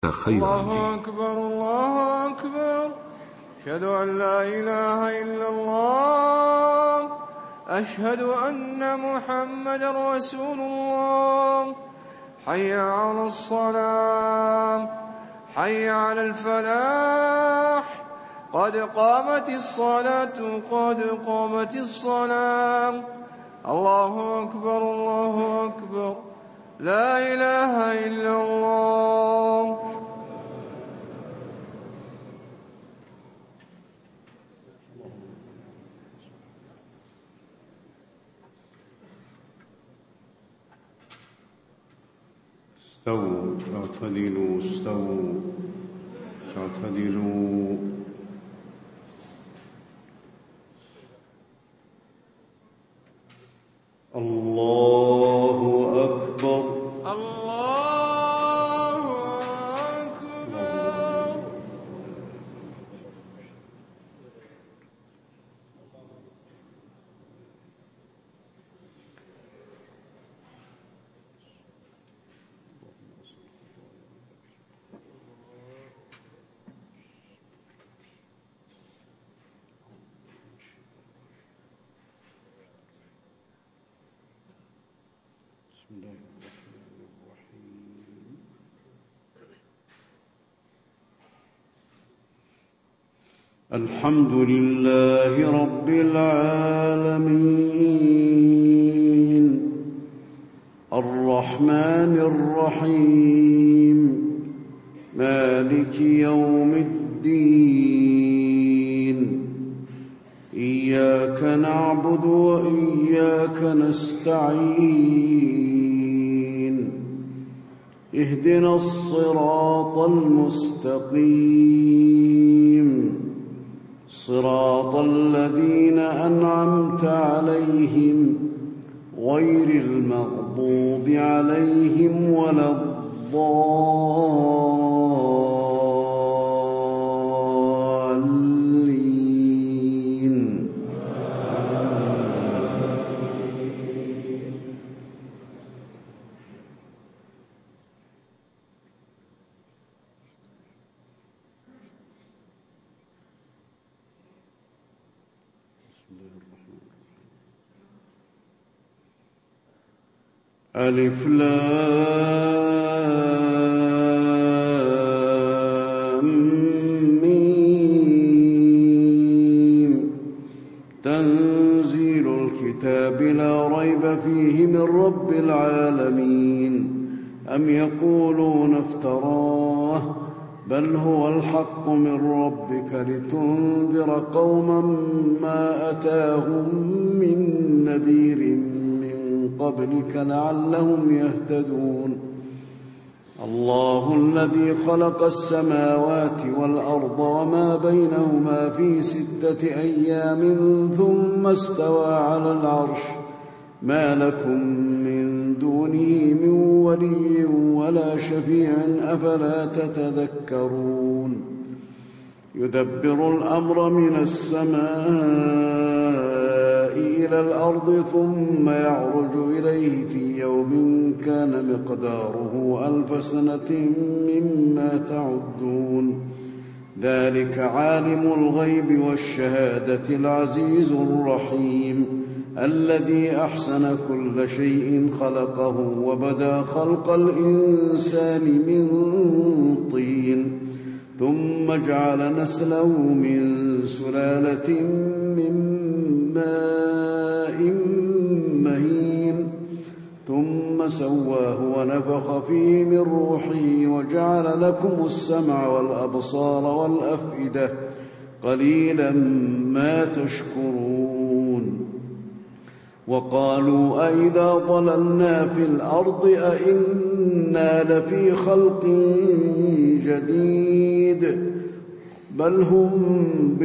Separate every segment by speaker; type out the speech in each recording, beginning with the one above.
Speaker 1: خيرا لي.
Speaker 2: الله أكبر الله أكبر. أشهد أن لا إله إلا الله. أشهد أن محمدا رسول الله. حي على الصلاة، حي على الفلاح، قد قامت الصلاة، قد قامت الصلاة. الله أكبر الله أكبر. لا إله إلا الله.
Speaker 3: استووا اعتدلوا، استووا اعتدلوا. الله أكبر
Speaker 2: الله أكبر.
Speaker 3: بسم الله الرحمن الرحيم. الحمد لله رب العالمين، الرحمن الرحيم، مالك يوم الدين. إياك نعبد وإياك نستعين. اهدنا الصراط المستقيم، صراط الذين أنعمت عليهم غير المغضوب عليهم ولا الضالين. ألف لام ميم. تنزيل الكتاب لا ريب فيه من رب العالمين. أم يقولون افتراه، بل هو الحق من ربك لتنذر قوما ما أتاهم من نذير قبلك لعلهم يهتدون. الله الذي خلق السماوات والأرض وما بينهما في 6 أيام ثم استوى على العرش. ما لكم من دونه من ولي ولا شفيع أفلا تتذكرون. يدبر الأمر من السماء إلى الأرض ثم يعرج إليه في يوم كان مقداره 1000 سنة مما تعدون. ذلك عالم الغيب والشهادة العزيز الرحيم، الذي أحسن كل شيء خلقه وبدأ خلق الإنسان من طين، ثم جعل نسله من سلالة من ماء مهين، ثم سواه ونفخ فيه من روحه وجعل لكم السمع والأبصار والأفئدة، قليلا ما تشكرون. وقالوا أئذا ضللنا في الأرض أئنا لفي خلق جديد، بل هم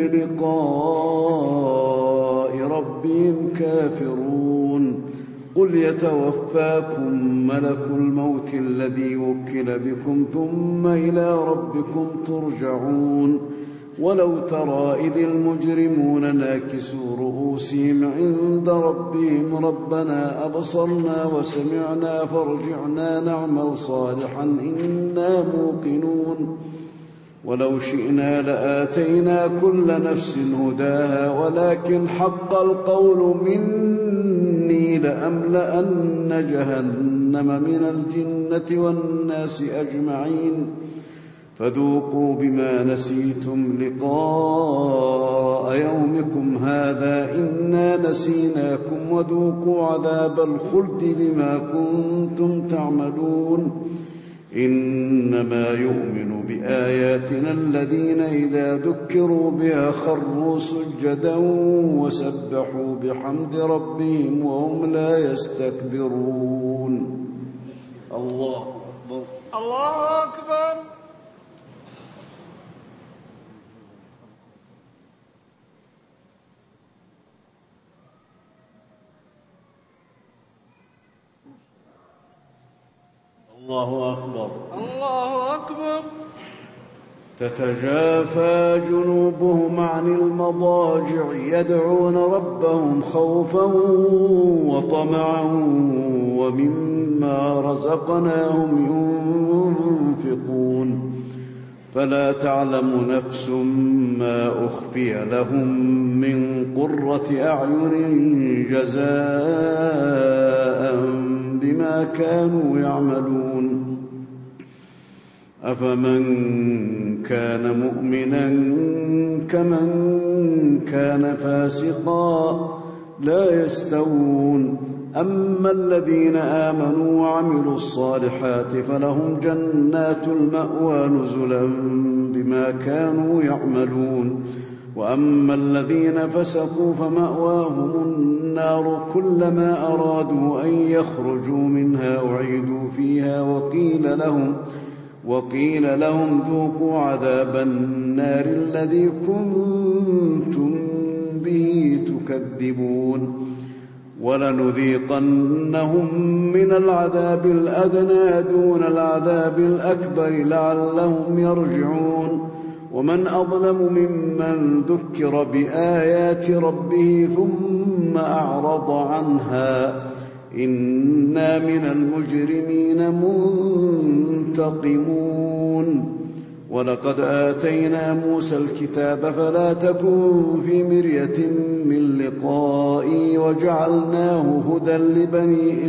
Speaker 3: بلقاء ربهم كافرون. قل يتوفاكم ملك الموت الذي وكل بكم ثم إلى ربكم ترجعون. ولو ترى إذ المجرمون ناكسوا رؤوسهم عند ربهم ربنا أبصرنا وسمعنا فارجعنا نعمل صالحا إنا موقنون ولو شئنا لآتينا كل نفس هداها ولكن حق القول مني لأملأن جهنم من الجنة والناس أجمعين فذوقوا بما نسيتم لقاء يومكم هذا إنا نسيناكم وذوقوا عذاب الخلد بما كنتم تعملون إنما يؤمن بآياتنا الذين إذا ذكروا بها خروا سجدا وسبحوا بحمد ربهم وهم لا يستكبرون. الله أكبر.
Speaker 2: الله أكبر.
Speaker 3: الله أكبر.
Speaker 2: الله أكبر.
Speaker 3: تتجافى جنوبهم عن المضاجع يدعون ربهم خوفا وطمعا ومما رزقناهم ينفقون فلا تعلم نفس ما أخفي لهم من قرة أعين جزاء بما كانوا يعملون أفمن كان مؤمنا كمن كان فاسقا لا يستوون أما الذين آمنوا وعملوا الصالحات فلهم جنات المأوى نزلا بما كانوا يعملون وأما الذين فسقوا فمأواهم النار كلما أرادوا أن يخرجوا منها أعيدوا فيها وقيل لهم ذوقوا عذاب النار الذي كنتم به تكذبون ولنذيقنهم من العذاب الأدنى دون العذاب الأكبر لعلهم يرجعون ومن أظلم ممن ذكر بآيات ربه ثم أعرض عنها إنا من المجرمين منتقمون ولقد آتينا موسى الكتاب فلا تكن في مرية من لقائه وجعلناه هدى لبني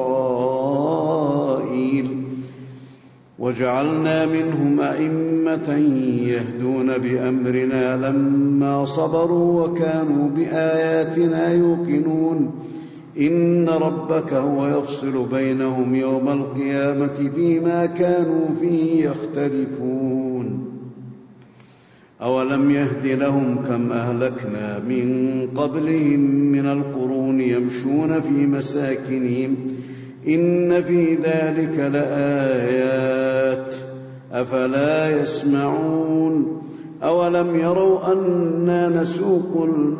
Speaker 3: إسرائيل وجعلنا منهم أئمة يهدون بأمرنا لما صبروا وكانوا بآياتنا يوقنون إن ربك هو يفصل بينهم يوم القيامة فيما كانوا فيه يختلفون أولم يهد لهم كم أهلكنا من قبلهم من القرون يمشون في مساكنهم إن في ذلك لآيات أفلا يسمعون أولم يروا أنا نسوق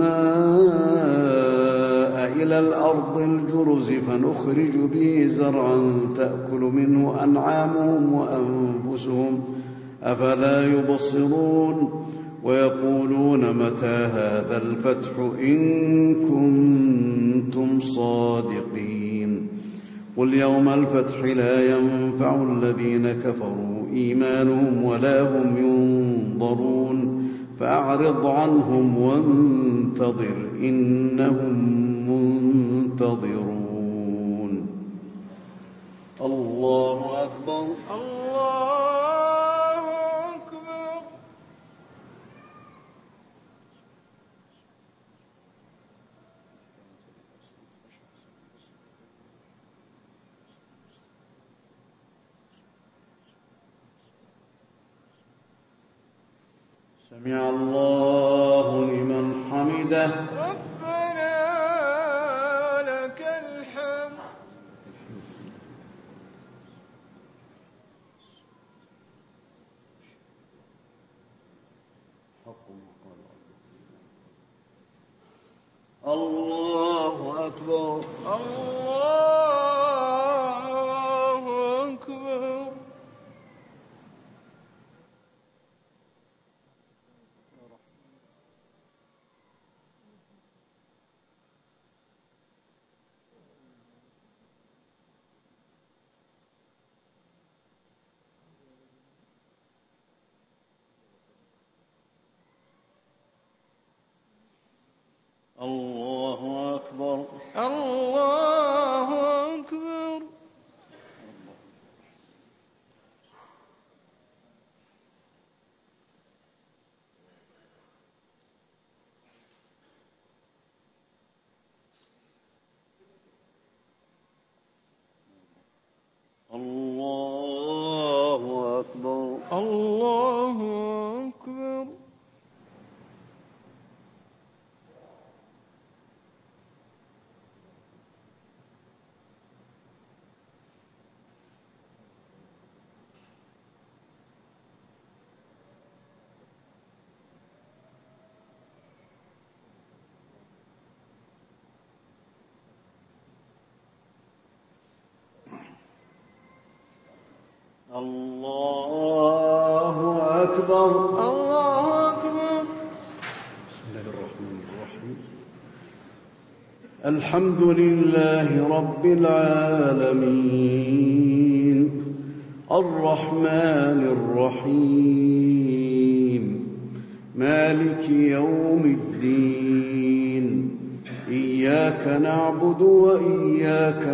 Speaker 3: الماء إلى الأرض الجرز فنخرج به زرعا تأكل منه أنعامهم وأنفسهم أفلا يبصرون ويقولون متى هذا الفتح إن كنتم صادقين قل يوم الفتح لا ينفع الذين كفروا إيمانهم ولا هم ينظرون فأعرض عنهم وانتظر إنهم منتظرون. الله أكبر.
Speaker 2: الله أكبر.
Speaker 3: سمع الله لمن حمده.
Speaker 2: ربنا لك الحمد.
Speaker 3: الله أكبر.
Speaker 2: الله أكبر. الله أكبر.
Speaker 3: الله أكبر.
Speaker 2: الله أكبر.
Speaker 3: بسم الله الرحمن الرحيم. الحمد لله رب العالمين الرحمن الرحيم مالك يوم الدين إياك نعبد وإياك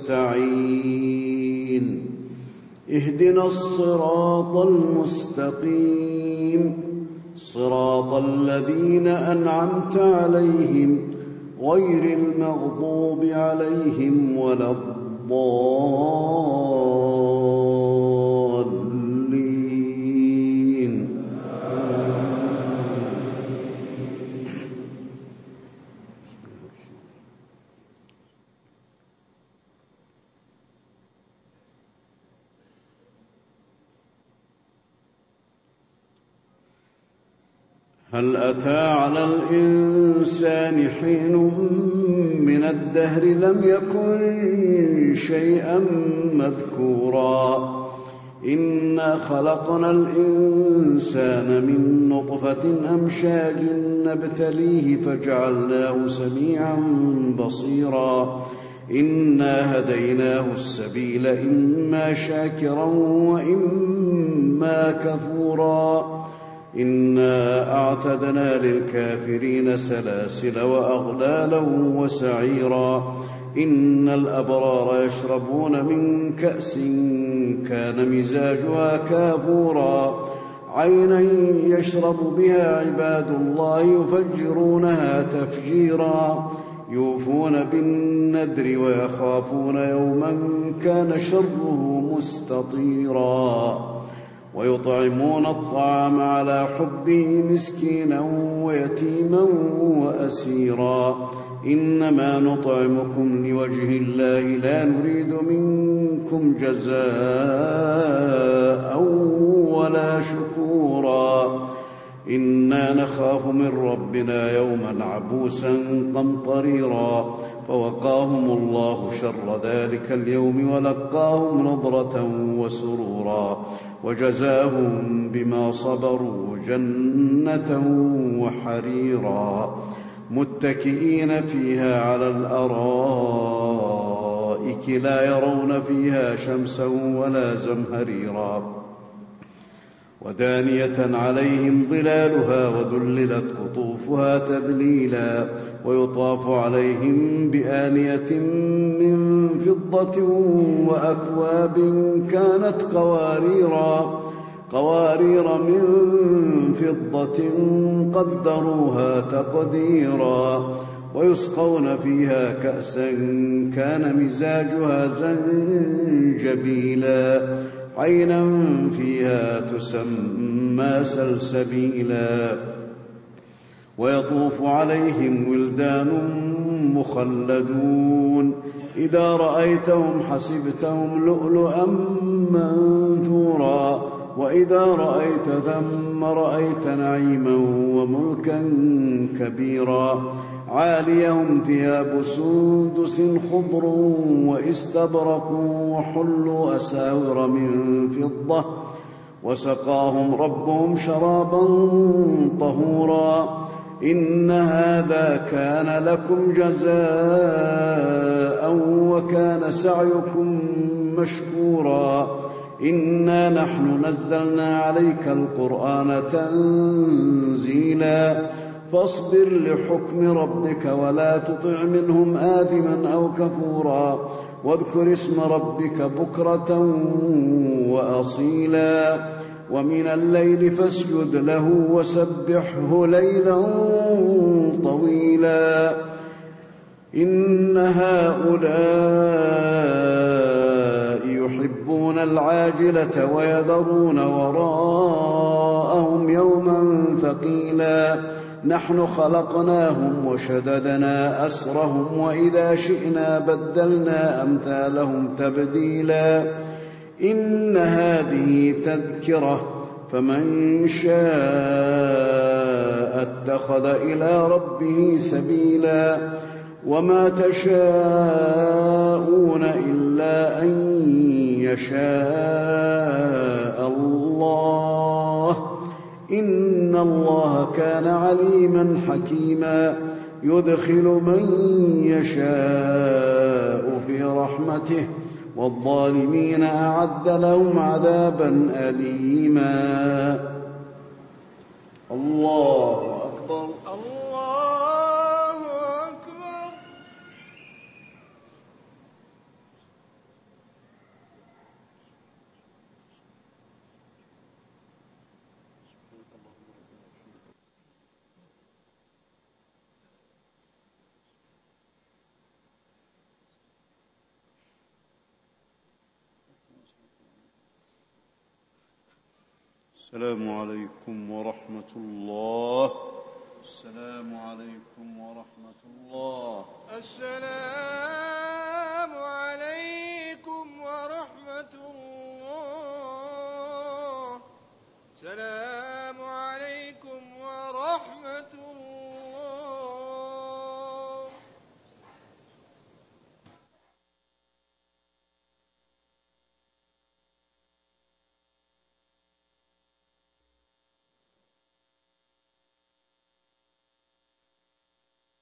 Speaker 3: نستعين اهدنا الصراط المستقيم صراط الذين أنعمت عليهم غير المغضوب عليهم ولا الضالين. هل أتى على الإنسان حين من الدهر لم يكن شيئا مذكورا إنا خلقنا الإنسان من نطفة أمشاج نبتليه فجعلناه سميعا بصيرا إنا هديناه السبيل إما شاكرا وإما كفورا إنا أعتدنا للكافرين سلاسل وأغلالا وسعيرا إن الأبرار يشربون من كأس كان مزاجها كافورا عينا يشرب بها عباد الله يفجرونها تفجيرا يوفون بالنذر ويخافون يوما كان شره مستطيرا ويطعمون الطعام على حبه مسكينا ويتيما وأسيرا إنما نطعمكم لوجه الله لا نريد منكم جزاء ولا شكورا إنا نخاف من ربنا يوما عبوسا قمطريرا فوقاهم الله شر ذلك اليوم ولقاهم نضرة وسرورا وجزاهم بما صبروا جنة وحريرا متكئين فيها على الأرائك لا يرون فيها شمسا ولا زمهريرا ودانية عليهم ظلالها وذللت قطوفها تذليلا ويطاف عليهم بآنية من فضة وأكواب كانت قوارير من فضة قدروها تقديرا ويسقون فيها كأسا كان مزاجها زنجبيلا عينا فيها تسمى سلسبيلا ويطوف عليهم ولدان مخلدون إذا رأيتهم حسبتهم لؤلؤا منثورا وإذا رأيت ثم رأيت نعيما وملكا كبيرا عاليهم ثياب سندس خضر واستبرق وحلوا أساور من فضة وسقاهم ربهم شرابا طهورا إن هذا كان لكم جزاء وكان سعيكم مشكورا إنا نحن نزلنا عليك القرآن تنزيلا فاصبر لحكم ربك ولا تطع منهم آثما أو كفورا واذكر اسم ربك بكرة وأصيلا ومن الليل فاسجد له وسبحه ليلا طويلا إن هؤلاء يحبون يحبون العاجلة ويذرون وراءهم يوما ثقيلا نحن خلقناهم وشددنا أسرهم وإذا شئنا بدلنا أمثالهم تبديلا إن هذه تذكرة فمن شاء اتخذ إلى ربه سبيلا وما تشاءون إلا أن يشاء الله إن الله كان عليما حكيما يدخل من يشاء في رحمته والظالمين أعد لهم عذابا أليما الله أكبر
Speaker 2: الله أكبر.
Speaker 3: السلام عليكم ورحمة الله. السلام عليكم ورحمة الله.
Speaker 2: السلام عليكم ورحمة الله. السلام